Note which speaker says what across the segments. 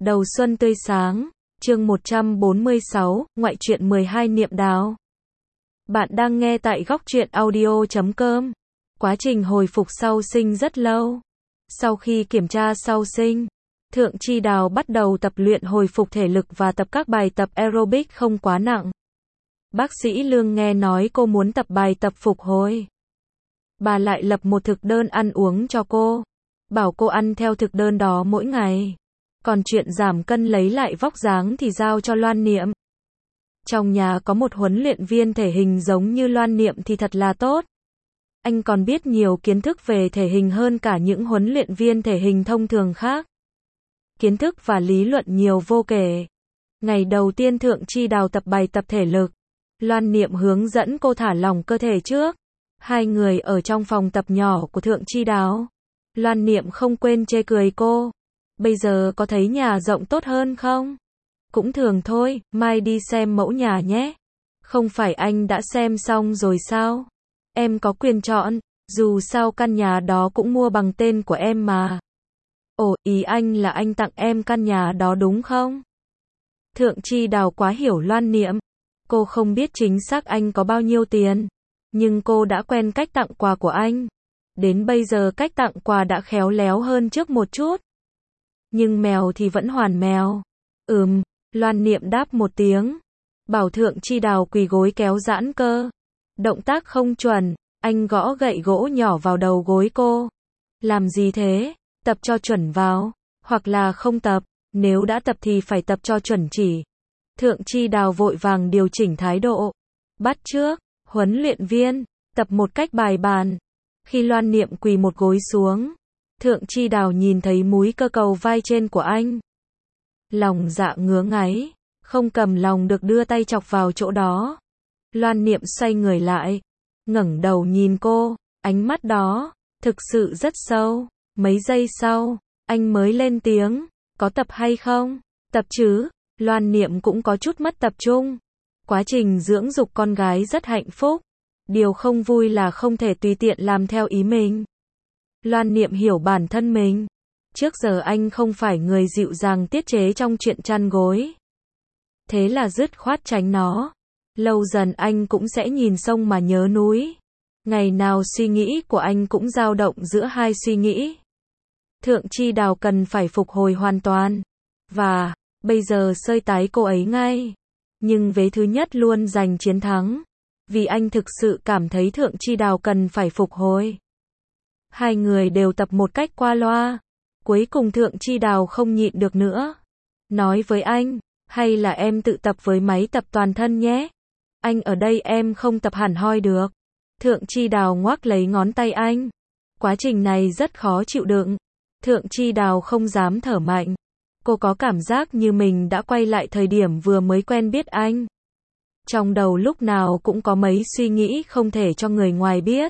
Speaker 1: Đầu xuân tươi sáng, chương 146, ngoại truyện 12 Niệm Đào. Bạn đang nghe tại góc truyện audio.com. Quá trình hồi phục sau sinh rất lâu. Sau khi kiểm tra sau sinh, Thượng Chi Đào bắt đầu tập luyện hồi phục thể lực và tập các bài tập aerobic không quá nặng. Bác sĩ Lương nghe nói cô muốn tập bài tập phục hồi. Bà lại lập một thực đơn ăn uống cho cô, bảo cô ăn theo thực đơn đó mỗi ngày. Còn chuyện giảm cân lấy lại vóc dáng thì giao cho Loan Niệm. Trong nhà có một huấn luyện viên thể hình giống như Loan Niệm thì thật là tốt. Anh còn biết nhiều kiến thức về thể hình hơn cả những huấn luyện viên thể hình thông thường khác. Kiến thức và lý luận nhiều vô kể. Ngày đầu tiên Thượng Chi Đào tập bài tập thể lực, Loan Niệm hướng dẫn cô thả lỏng cơ thể trước. Hai người ở trong phòng tập nhỏ của Thượng Chi Đào. Loan Niệm không quên chê cười cô. Bây giờ có thấy nhà rộng tốt hơn không? Cũng thường thôi, mai đi xem mẫu nhà nhé. Không phải anh đã xem xong rồi sao? Em có quyền chọn, dù sao căn nhà đó cũng mua bằng tên của em mà. Ồ, ý anh là anh tặng em căn nhà đó đúng không? Thượng Chi Đào quá hiểu Loan Niệm. Cô không biết chính xác anh có bao nhiêu tiền, nhưng cô đã quen cách tặng quà của anh. Đến bây giờ cách tặng quà đã khéo léo hơn trước một chút. Nhưng mèo thì vẫn hoàn mèo. Loan Niệm đáp một tiếng. Bảo Thượng Chi Đào quỳ gối kéo giãn cơ. Động tác không chuẩn, anh gõ gậy gỗ nhỏ vào đầu gối cô. Làm gì thế? Tập cho chuẩn vào. Hoặc là không tập, nếu đã tập thì phải tập cho chuẩn chỉ. Thượng Chi Đào vội vàng điều chỉnh thái độ. Bắt chước, huấn luyện viên, tập một cách bài bản. Khi Loan Niệm quỳ một gối xuống, Thượng Chi Đào nhìn thấy múi cơ cầu vai trên của anh. Lòng dạ ngứa ngáy, không cầm lòng được đưa tay chọc vào chỗ đó. Loan Niệm xoay người lại, ngẩng đầu nhìn cô, ánh mắt đó, thực sự rất sâu. Mấy giây sau, anh mới lên tiếng, có tập hay không? Tập chứ. Loan Niệm cũng có chút mất tập trung. Quá trình dưỡng dục con gái rất hạnh phúc. Điều không vui là không thể tùy tiện làm theo ý mình. Loan Niệm hiểu bản thân mình. Trước giờ anh không phải người dịu dàng tiết chế trong chuyện chăn gối. Thế là dứt khoát tránh nó. Lâu dần anh cũng sẽ nhìn sông mà nhớ núi. Ngày nào suy nghĩ của anh cũng dao động giữa hai suy nghĩ. Thượng Chi Đào cần phải phục hồi hoàn toàn. Và, bây giờ sơi tái cô ấy ngay. Nhưng vế thứ nhất luôn giành chiến thắng. Vì anh thực sự cảm thấy Thượng Chi Đào cần phải phục hồi. Hai người đều tập một cách qua loa. Cuối cùng Thượng Chi Đào không nhịn được nữa. Nói với anh, hay là em tự tập với máy tập toàn thân nhé. Anh ở đây em không tập hẳn hoi được. Thượng Chi Đào ngoắc lấy ngón tay anh. Quá trình này rất khó chịu đựng. Thượng Chi Đào không dám thở mạnh. Cô có cảm giác như mình đã quay lại thời điểm vừa mới quen biết anh. Trong đầu lúc nào cũng có mấy suy nghĩ không thể cho người ngoài biết.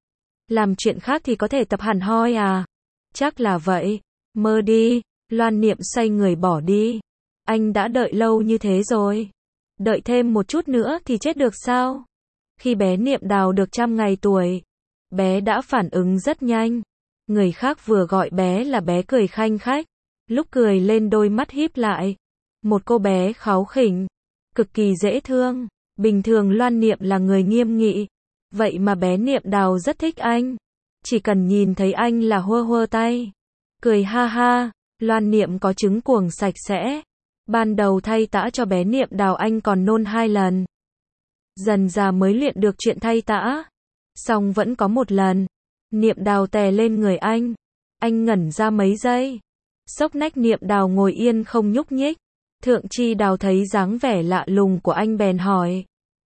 Speaker 1: Làm chuyện khác thì có thể tập hẳn hoi à? Chắc là vậy. Mơ đi. Loan Niệm xoay người bỏ đi. Anh đã đợi lâu như thế rồi. Đợi thêm một chút nữa thì chết được sao? Khi bé Niệm Đào được 100 ngày tuổi, bé đã phản ứng rất nhanh. Người khác vừa gọi bé là bé cười khanh khách. Lúc cười lên đôi mắt híp lại. Một cô bé kháu khỉnh. Cực kỳ dễ thương. Bình thường Loan Niệm là người nghiêm nghị. Vậy mà bé Niệm Đào rất thích anh. Chỉ cần nhìn thấy anh là hơ hơ tay. Cười ha ha. Loan Niệm có trứng cuồng sạch sẽ. Ban đầu thay tã cho bé Niệm Đào anh còn nôn 2 lần. Dần dà mới luyện được chuyện thay tã. Xong vẫn có một lần. Niệm Đào tè lên người anh. Anh ngẩn ra mấy giây. Xốc nách Niệm Đào ngồi yên không nhúc nhích. Thượng Chi Đào thấy dáng vẻ lạ lùng của anh bèn hỏi.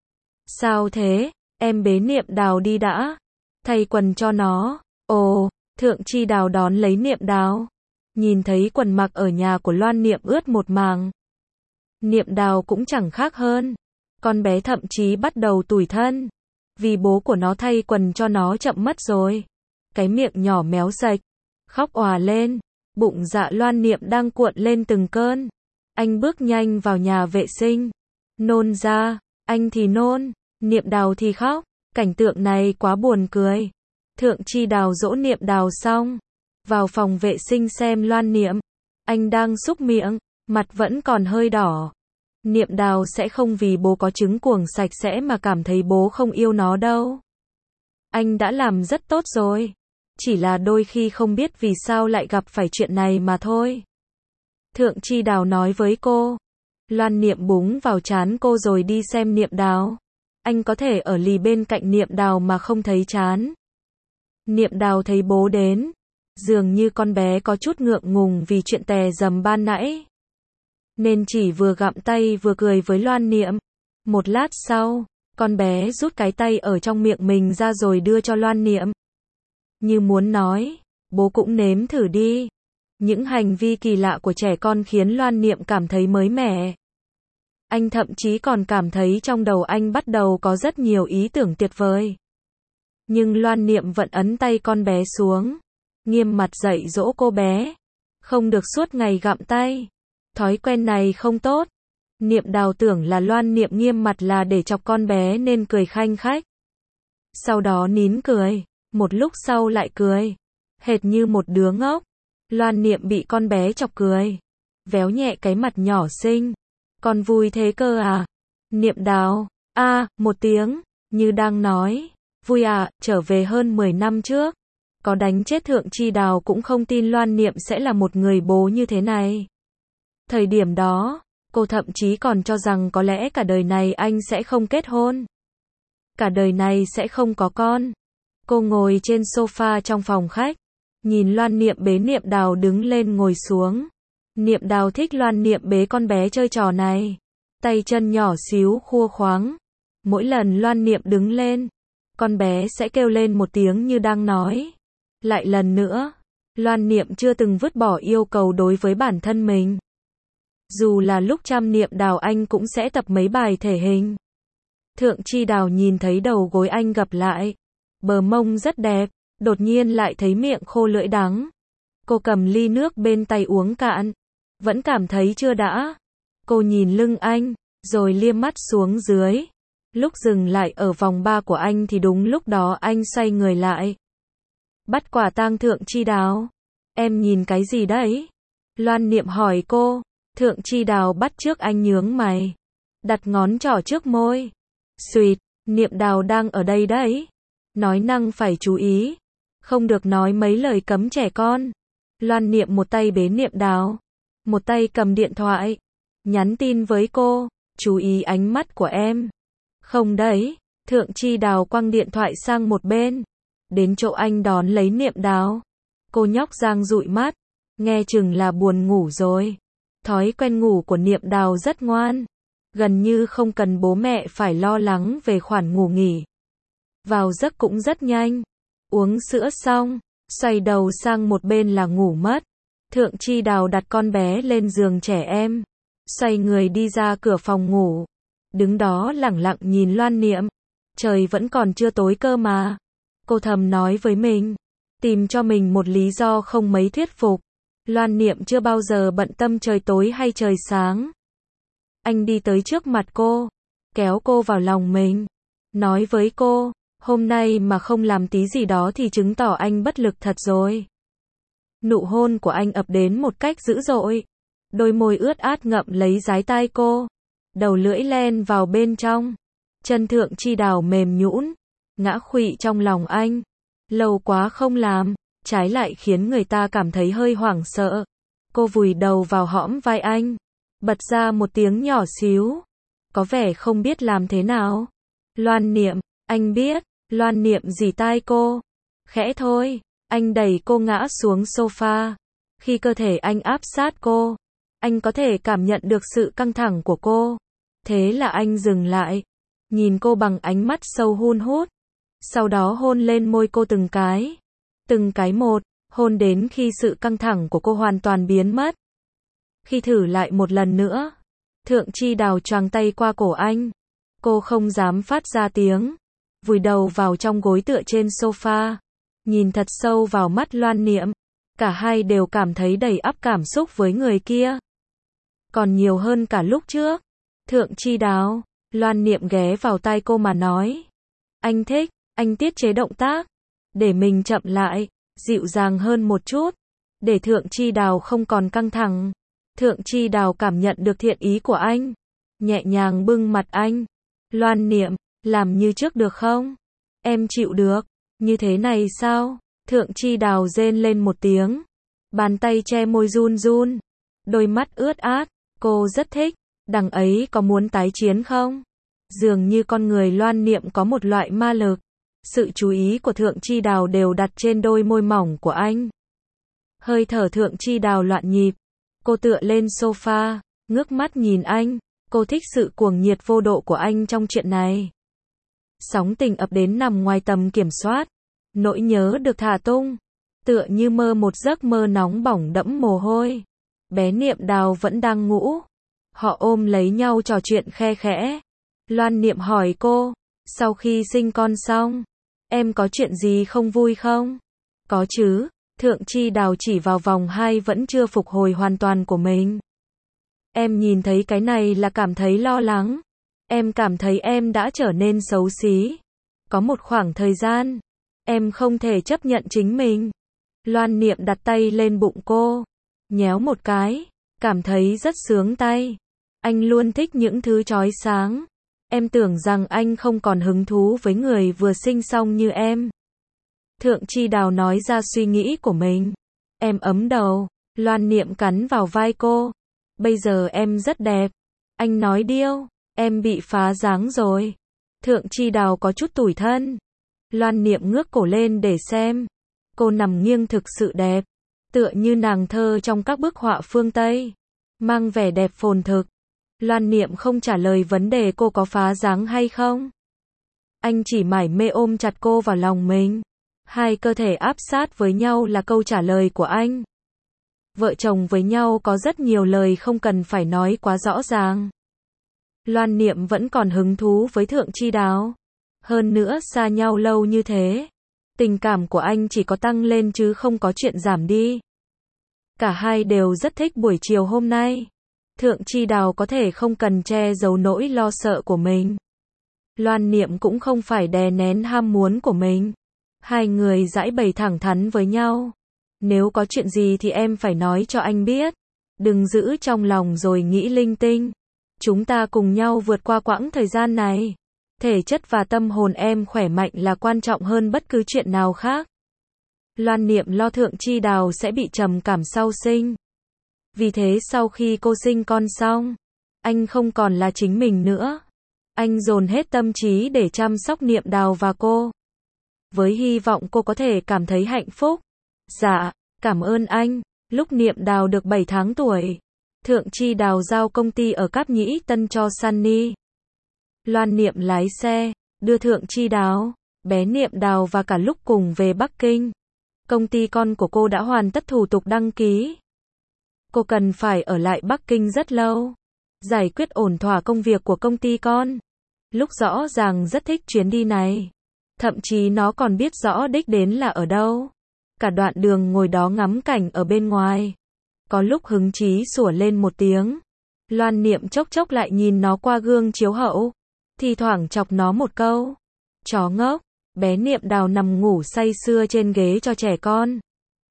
Speaker 1: Sao thế? Em bế Niệm Đào đi đã. Thay quần cho nó. Ồ, Thượng Chi Đào đón lấy Niệm Đào. Nhìn thấy quần mặc ở nhà của Loan Niệm ướt một màng. Niệm Đào cũng chẳng khác hơn. Con bé thậm chí bắt đầu tủi thân. Vì bố của nó thay quần cho nó chậm mất rồi. Cái miệng nhỏ méo sạch. Khóc òa lên. Bụng dạ Loan Niệm đang cuộn lên từng cơn. Anh bước nhanh vào nhà vệ sinh. Nôn ra. Anh thì nôn. Niệm Đào thì khóc. Cảnh tượng này quá buồn cười. Thượng Chi Đào dỗ Niệm Đào xong. Vào phòng vệ sinh xem Loan Niệm. Anh đang súc miệng. Mặt vẫn còn hơi đỏ. Niệm Đào sẽ không vì bố có trứng cuồng sạch sẽ mà cảm thấy bố không yêu nó đâu. Anh đã làm rất tốt rồi. Chỉ là đôi khi không biết vì sao lại gặp phải chuyện này mà thôi. Thượng Chi Đào nói với cô. Loan Niệm búng vào trán cô rồi đi xem Niệm Đào. Anh có thể ở lì bên cạnh Niệm Đào mà không thấy chán. Niệm Đào thấy bố đến. Dường như con bé có chút ngượng ngùng vì chuyện tè dầm ban nãy. Nên chỉ vừa gặm tay vừa cười với Loan Niệm. Một lát sau, con bé rút cái tay ở trong miệng mình ra rồi đưa cho Loan Niệm. Như muốn nói, bố cũng nếm thử đi. Những hành vi kỳ lạ của trẻ con khiến Loan Niệm cảm thấy mới mẻ. Anh thậm chí còn cảm thấy trong đầu anh bắt đầu có rất nhiều ý tưởng tuyệt vời. Nhưng Loan Niệm vẫn ấn tay con bé xuống. Nghiêm mặt dạy dỗ cô bé. Không được suốt ngày gặm tay. Thói quen này không tốt. Niệm Đào tưởng là Loan Niệm nghiêm mặt là để chọc con bé nên cười khanh khách. Sau đó nín cười. Một lúc sau lại cười. Hệt như một đứa ngốc. Loan Niệm bị con bé chọc cười. Véo nhẹ cái mặt nhỏ xinh. Con vui thế cơ à? Niệm Đào. Một tiếng. Như đang nói. Vui à, trở về hơn 10 năm trước. Có đánh chết Thượng Chi Đào cũng không tin Loan Niệm sẽ là một người bố như thế này. Thời điểm đó, cô thậm chí còn cho rằng có lẽ cả đời này anh sẽ không kết hôn. Cả đời này sẽ không có con. Cô ngồi trên sofa trong phòng khách. Nhìn Loan Niệm bế Niệm Đào đứng lên ngồi xuống. Niệm Đào thích Loan Niệm bế con bé chơi trò này. Tay chân nhỏ xíu khua khoáng. Mỗi lần Loan Niệm đứng lên, con bé sẽ kêu lên một tiếng như đang nói. Lại lần nữa, Loan Niệm chưa từng vứt bỏ yêu cầu đối với bản thân mình. Dù là lúc chăm Niệm Đào anh cũng sẽ tập mấy bài thể hình. Thượng Chi Đào nhìn thấy đầu gối anh gập lại. Bờ mông rất đẹp, đột nhiên lại thấy miệng khô lưỡi đắng. Cô cầm ly nước bên tay uống cạn. Vẫn cảm thấy chưa đã. Cô nhìn lưng anh, rồi liếc mắt xuống dưới. Lúc dừng lại ở vòng ba của anh thì đúng lúc đó anh xoay người lại. Bắt quả tang Thượng Chi Đào. Em nhìn cái gì đấy? Loan Niệm hỏi cô. Thượng Chi Đào bắt chước anh nhướng mày. Đặt ngón trỏ trước môi. Xuyệt, Niệm Đào đang ở đây đấy. Nói năng phải chú ý. Không được nói mấy lời cấm trẻ con. Loan Niệm một tay bế Niệm Đào. Một tay cầm điện thoại. Nhắn tin với cô. Chú ý ánh mắt của em. Không đấy. Thượng Chi Đào quăng điện thoại sang một bên. Đến chỗ anh đón lấy Niệm Đào. Cô nhóc giang dụi mắt. Nghe chừng là buồn ngủ rồi. Thói quen ngủ của Niệm Đào rất ngoan. Gần như không cần bố mẹ phải lo lắng về khoản ngủ nghỉ. Vào giấc cũng rất nhanh. Uống sữa xong, xoay đầu sang một bên là ngủ mất. Thượng Chi Đào đặt con bé lên giường trẻ em. Xoay người đi ra cửa phòng ngủ. Đứng đó lẳng lặng nhìn Loan Niệm. Trời vẫn còn chưa tối cơ mà. Cô thầm nói với mình. Tìm cho mình một lý do không mấy thuyết phục. Loan Niệm chưa bao giờ bận tâm trời tối hay trời sáng. Anh đi tới trước mặt cô. Kéo cô vào lòng mình. Nói với cô. Hôm nay mà không làm tí gì đó thì chứng tỏ anh bất lực thật rồi. Nụ hôn của anh ập đến một cách dữ dội. Đôi môi ướt át ngậm lấy dái tai cô. Đầu lưỡi len vào bên trong. Chân Thượng Chi Đào mềm nhũn, ngã khuỵu trong lòng anh. Lâu quá không làm, trái lại khiến người ta cảm thấy hơi hoảng sợ. Cô vùi đầu vào hõm vai anh. Bật ra một tiếng nhỏ xíu. Có vẻ không biết làm thế nào. Loan Niệm, anh biết. Loan Niệm rỉ tai cô. Khẽ thôi. Anh đẩy cô ngã xuống sofa. Khi cơ thể anh áp sát cô, anh có thể cảm nhận được sự căng thẳng của cô. Thế là anh dừng lại. Nhìn cô bằng ánh mắt sâu hun hút. Sau đó hôn lên môi cô từng cái. Từng cái một. Hôn đến khi sự căng thẳng của cô hoàn toàn biến mất. Khi thử lại một lần nữa, Thượng Chi Đào choàng tay qua cổ anh. Cô không dám phát ra tiếng. Vùi đầu vào trong gối tựa trên sofa. Nhìn thật sâu vào mắt Loan Niệm. Cả hai đều cảm thấy đầy ắp cảm xúc với người kia. Còn nhiều hơn cả lúc trước. Thượng Chi Đào. Loan Niệm ghé vào tai cô mà nói. Anh thích, anh tiết chế động tác. Để mình chậm lại, dịu dàng hơn một chút. Để Thượng Chi Đào không còn căng thẳng. Thượng Chi Đào cảm nhận được thiện ý của anh, nhẹ nhàng bưng mặt anh. Loan Niệm, làm như trước được không? Em chịu được. Như thế này sao? Thượng Chi Đào rên lên một tiếng. Bàn tay che môi run run. Đôi mắt ướt át. Cô rất thích. Đằng ấy có muốn tái chiến không? Dường như con người Loan Niệm có một loại ma lực. Sự chú ý của Thượng Chi Đào đều đặt trên đôi môi mỏng của anh. Hơi thở Thượng Chi Đào loạn nhịp. Cô tựa lên sofa, ngước mắt nhìn anh. Cô thích sự cuồng nhiệt vô độ của anh trong chuyện này. Sóng tình ập đến nằm ngoài tầm kiểm soát. Nỗi nhớ được thả tung. Tựa như mơ một giấc mơ nóng bỏng đẫm mồ hôi. Bé Niệm Đào vẫn đang ngủ. Họ ôm lấy nhau trò chuyện khe khẽ. Loan Niệm hỏi cô, sau khi sinh con xong, em có chuyện gì không vui không? Có chứ. Thượng Chi Đào chỉ vào vòng 2 vẫn chưa phục hồi hoàn toàn của mình. Em nhìn thấy cái này là cảm thấy lo lắng. Em cảm thấy em đã trở nên xấu xí. Có một khoảng thời gian, em không thể chấp nhận chính mình. Loan Niệm đặt tay lên bụng cô, nhéo một cái, cảm thấy rất sướng tay. Anh luôn thích những thứ chói sáng. Em tưởng rằng anh không còn hứng thú với người vừa sinh xong như em. Thượng Chi Đào nói ra suy nghĩ của mình. Em ấm đầu. Loan Niệm cắn vào vai cô. Bây giờ em rất đẹp. Anh nói điêu, em bị phá dáng rồi. Thượng Chi Đào có chút tủi thân. Loan Niệm ngước cổ lên để xem. Cô nằm nghiêng thực sự đẹp. Tựa như nàng thơ trong các bức họa phương Tây. Mang vẻ đẹp phồn thực. Loan Niệm không trả lời vấn đề cô có phá dáng hay không. Anh chỉ mải mê ôm chặt cô vào lòng mình. Hai cơ thể áp sát với nhau là câu trả lời của anh. Vợ chồng với nhau có rất nhiều lời không cần phải nói quá rõ ràng. Loan Niệm vẫn còn hứng thú với Thượng Chi Đào. Hơn nữa xa nhau lâu như thế. Tình cảm của anh chỉ có tăng lên chứ không có chuyện giảm đi. Cả hai đều rất thích buổi chiều hôm nay. Thượng Chi Đào có thể không cần che giấu nỗi lo sợ của mình. Loan Niệm cũng không phải đè nén ham muốn của mình. Hai người giãi bày thẳng thắn với nhau. Nếu có chuyện gì thì em phải nói cho anh biết. Đừng giữ trong lòng rồi nghĩ linh tinh. Chúng ta cùng nhau vượt qua quãng thời gian này. Thể chất và tâm hồn em khỏe mạnh là quan trọng hơn bất cứ chuyện nào khác. Loan Niệm lo Thượng Chi Đào sẽ bị trầm cảm sau sinh. Vì thế sau khi cô sinh con xong, anh không còn là chính mình nữa. Anh dồn hết tâm trí để chăm sóc Niệm Đào và cô. Với hy vọng cô có thể cảm thấy hạnh phúc. Dạ, cảm ơn anh. Lúc Niệm Đào được 7 tháng tuổi, Thượng Chi Đào giao công ty ở Cáp Nhĩ Tân cho Sunny. Loan Niệm lái xe, đưa Thượng Chi Đào, bé Niệm Đào và cả lúc cùng về Bắc Kinh. Công ty con của cô đã hoàn tất thủ tục đăng ký. Cô cần phải ở lại Bắc Kinh rất lâu, giải quyết ổn thỏa công việc của công ty con. Lúc rõ ràng rất thích chuyến đi này. Thậm chí nó còn biết rõ đích đến là ở đâu. Cả đoạn đường ngồi đó ngắm cảnh ở bên ngoài. Có lúc hứng chí sủa lên một tiếng. Loan Niệm chốc chốc lại nhìn nó qua gương chiếu hậu. Thì thoảng chọc nó một câu. Chó ngốc. Bé Niệm Đào nằm ngủ say sưa trên ghế cho trẻ con.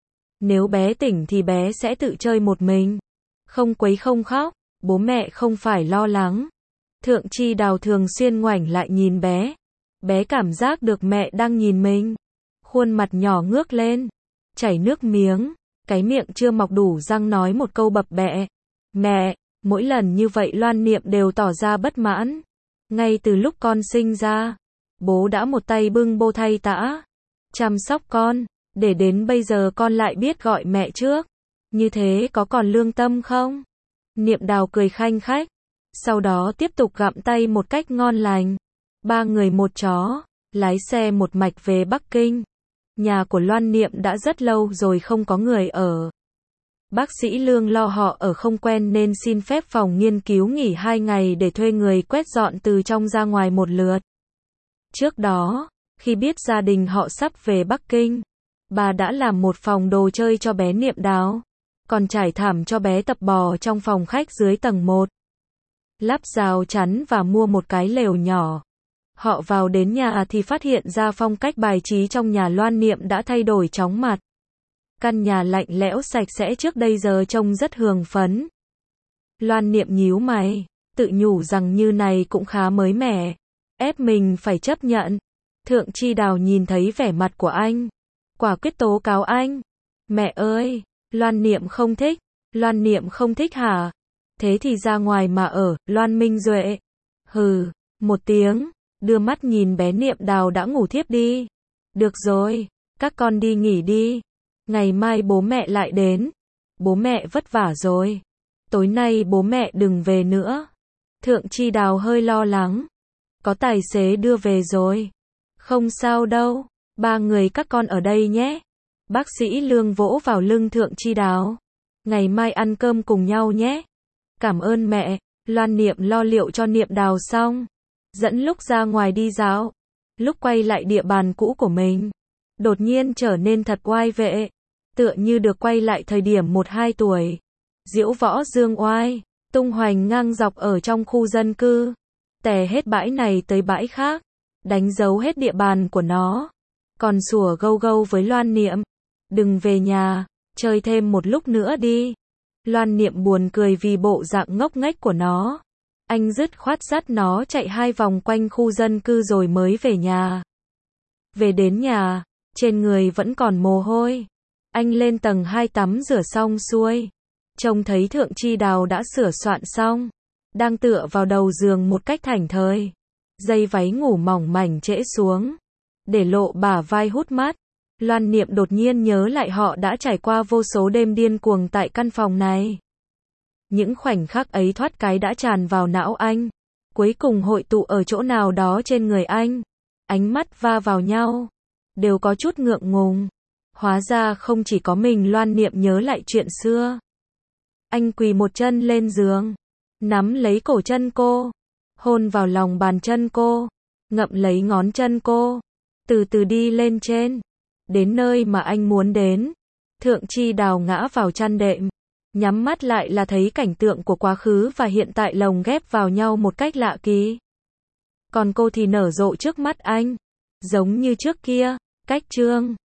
Speaker 1: Nếu bé tỉnh thì bé sẽ tự chơi một mình. Không quấy không khóc. Bố mẹ không phải lo lắng. Thượng Chi Đào thường xuyên ngoảnh lại nhìn bé. Bé cảm giác được mẹ đang nhìn mình. Khuôn mặt nhỏ ngước lên. Chảy nước miếng. Cái miệng chưa mọc đủ răng nói một câu bập bẹ. Mẹ. Mỗi lần như vậy Loan Niệm đều tỏ ra bất mãn. Ngay từ lúc con sinh ra, bố đã một tay bưng bô thay tã, chăm sóc con. Để đến bây giờ con lại biết gọi mẹ trước. Như thế có còn lương tâm không? Niệm Đào cười khanh khách. Sau đó tiếp tục gặm tay một cách ngon lành. 3 người một chó, lái xe một mạch về Bắc Kinh. Nhà của Loan Niệm đã rất lâu rồi không có người ở. Bác sĩ Lương lo họ ở không quen nên xin phép phòng nghiên cứu nghỉ 2 ngày để thuê người quét dọn từ trong ra ngoài một lượt. Trước đó, khi biết gia đình họ sắp về Bắc Kinh, bà đã làm một phòng đồ chơi cho bé Niệm Đào, còn trải thảm cho bé tập bò trong phòng khách dưới tầng 1. Lắp rào chắn và mua một cái lều nhỏ. Họ vào đến nhà thì phát hiện ra phong cách bài trí trong nhà Loan Niệm đã thay đổi chóng mặt. Căn nhà lạnh lẽo sạch sẽ trước đây giờ trông rất hường phấn. Loan Niệm nhíu mày, tự nhủ rằng như này cũng khá mới mẻ, ép mình phải chấp nhận. Thượng Chi Đào nhìn thấy vẻ mặt của anh, quả quyết tố cáo anh. Mẹ ơi, Loan Niệm không thích. Loan Niệm không thích hả? Thế thì ra ngoài mà ở, Loan Minh Duệ. Hừ, một tiếng, đưa mắt nhìn bé Niệm Đào đã ngủ thiếp đi. Được rồi, các con đi nghỉ đi. Ngày mai bố mẹ lại đến. Bố mẹ vất vả rồi. Tối nay bố mẹ đừng về nữa. Thượng Chi Đào hơi lo lắng. Có tài xế đưa về rồi. Không sao đâu, ba người các con ở đây nhé. Bác sĩ Lương vỗ vào lưng Thượng Chi Đào. Ngày mai ăn cơm cùng nhau nhé. Cảm ơn mẹ. Loan Niệm lo liệu cho Niệm Đào xong, dẫn lúc ra ngoài đi dạo. Lúc quay lại địa bàn cũ của mình, đột nhiên trở nên thật oai vệ, tựa như được quay lại thời điểm 1-2 tuổi. Diễu võ dương oai, tung hoành ngang dọc ở trong khu dân cư, tè hết bãi này tới bãi khác, đánh dấu hết địa bàn của nó. Còn sủa gâu gâu với Loan Niệm, đừng về nhà, chơi thêm một lúc nữa đi. Loan Niệm buồn cười vì bộ dạng ngốc nghếch của nó. Anh dứt khoát dắt nó chạy 2 vòng quanh khu dân cư rồi mới về nhà. Về đến nhà, trên người vẫn còn mồ hôi. Anh lên tầng 2 tắm rửa xong xuôi, trông thấy Thượng Chi Đào đã sửa soạn xong, đang tựa vào đầu giường một cách thảnh thơi. Dây váy ngủ mỏng mảnh trễ xuống, để lộ bả vai hút mắt. Loan Niệm đột nhiên nhớ lại họ đã trải qua vô số đêm điên cuồng tại căn phòng này. Những khoảnh khắc ấy thoát cái đã tràn vào não anh, cuối cùng hội tụ ở chỗ nào đó trên người anh. Ánh mắt va vào nhau, đều có chút ngượng ngùng. Hóa ra không chỉ có mình Loan Niệm nhớ lại chuyện xưa. Anh quỳ một chân lên giường, nắm lấy cổ chân cô, hôn vào lòng bàn chân cô, ngậm lấy ngón chân cô, từ từ đi lên trên, đến nơi mà anh muốn đến. Thượng Chi Đào ngã vào chăn đệm, nhắm mắt lại là thấy cảnh tượng của quá khứ và hiện tại lồng ghép vào nhau một cách lạ kỳ. Còn cô thì nở rộ trước mắt anh, giống như trước kia. Cách chương